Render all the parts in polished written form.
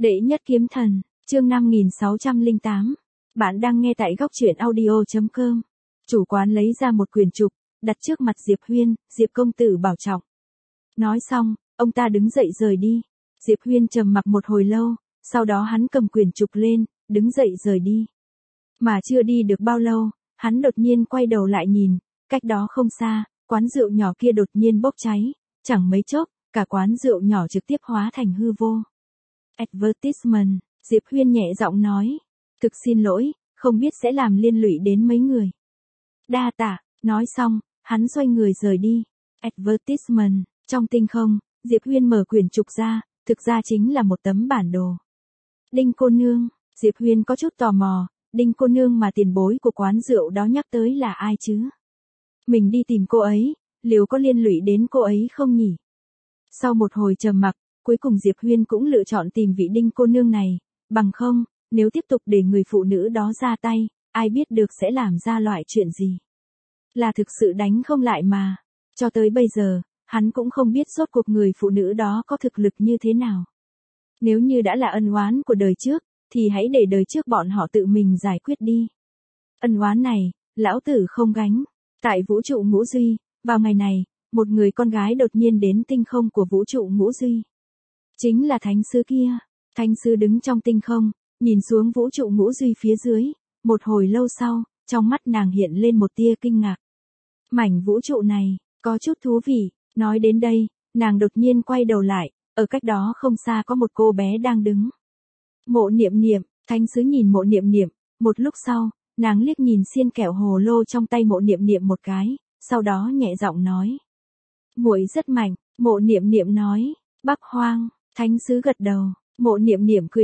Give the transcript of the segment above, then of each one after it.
Đệ nhất kiếm thần, chương 5608. Bạn đang nghe tại góc truyện audio.com. Chủ quán lấy ra một quyển trục, đặt trước mặt Diệp Huyên, Diệp công tử bảo trọng. Nói xong, ông ta đứng dậy rời đi. Diệp Huyên trầm mặc một hồi lâu, sau đó hắn cầm quyển trục lên, đứng dậy rời đi. Mà chưa đi được bao lâu, hắn đột nhiên quay đầu lại nhìn, cách đó không xa, quán rượu nhỏ kia đột nhiên bốc cháy, chẳng mấy chốc, cả quán rượu nhỏ trực tiếp hóa thành hư vô. Advertisement, Diệp Huyên nhẹ giọng nói. Thực xin lỗi, không biết sẽ làm liên lụy đến mấy người. Đa tạ, nói xong, hắn xoay người rời đi. Advertisement, trong tinh không, Diệp Huyên mở quyển trục ra, thực ra chính là một tấm bản đồ. Đinh cô nương, Diệp Huyên có chút tò mò, Đinh cô nương mà tiền bối của quán rượu đó nhắc tới là ai chứ? Mình đi tìm cô ấy, liệu có liên lụy đến cô ấy không nhỉ? Sau một hồi trầm mặc, cuối cùng Diệp Huyên cũng lựa chọn tìm vị Đinh cô nương này, bằng không, nếu tiếp tục để người phụ nữ đó ra tay, ai biết được sẽ làm ra loại chuyện gì. Là thực sự đánh không lại mà. Cho tới bây giờ, hắn cũng không biết rốt cuộc người phụ nữ đó có thực lực như thế nào. Nếu như đã là ân oán của đời trước, thì hãy để đời trước bọn họ tự mình giải quyết đi. Ân oán này, lão tử không gánh. Tại vũ trụ Ngũ Duy, vào ngày này, một người con gái đột nhiên đến tinh không của vũ trụ Ngũ Duy. Chính là thánh sứ kia. Thánh sứ đứng trong tinh không, nhìn xuống vũ trụ Ngũ Duy phía dưới, một hồi lâu sau, trong mắt nàng hiện lên một tia kinh ngạc. Mảnh vũ trụ này, có chút thú vị, nói đến đây, nàng đột nhiên quay đầu lại, ở cách đó không xa có một cô bé đang đứng. Mộ Niệm Niệm, thánh sứ nhìn Mộ Niệm Niệm, một lúc sau, nàng liếc nhìn xiên kẹo hồ lô trong tay Mộ Niệm Niệm một cái, sau đó nhẹ giọng nói. Muội rất mạnh, Mộ Niệm Niệm nói. Bắc Hoang, thánh sứ gật đầu, Mộ Niệm Niệm cười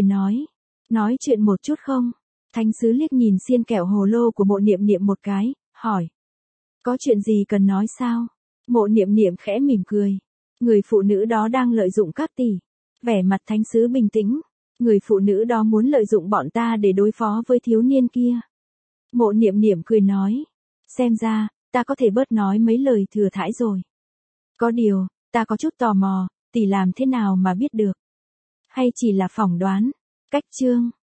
nói chuyện một chút không? Thánh sứ liếc nhìn xiên kẹo hồ lô của Mộ Niệm Niệm một cái, hỏi. Có chuyện gì cần nói sao? Mộ Niệm Niệm khẽ mỉm cười. Người phụ nữ đó đang lợi dụng các tỷ. Vẻ mặt thánh sứ bình tĩnh. Người phụ nữ đó muốn lợi dụng bọn ta để đối phó với thiếu niên kia. Mộ Niệm Niệm cười nói. Xem ra, ta có thể bớt nói mấy lời thừa thãi rồi. Có điều, ta có chút tò mò, tỷ làm thế nào mà biết được? Hay chỉ là phỏng đoán? Cách chương.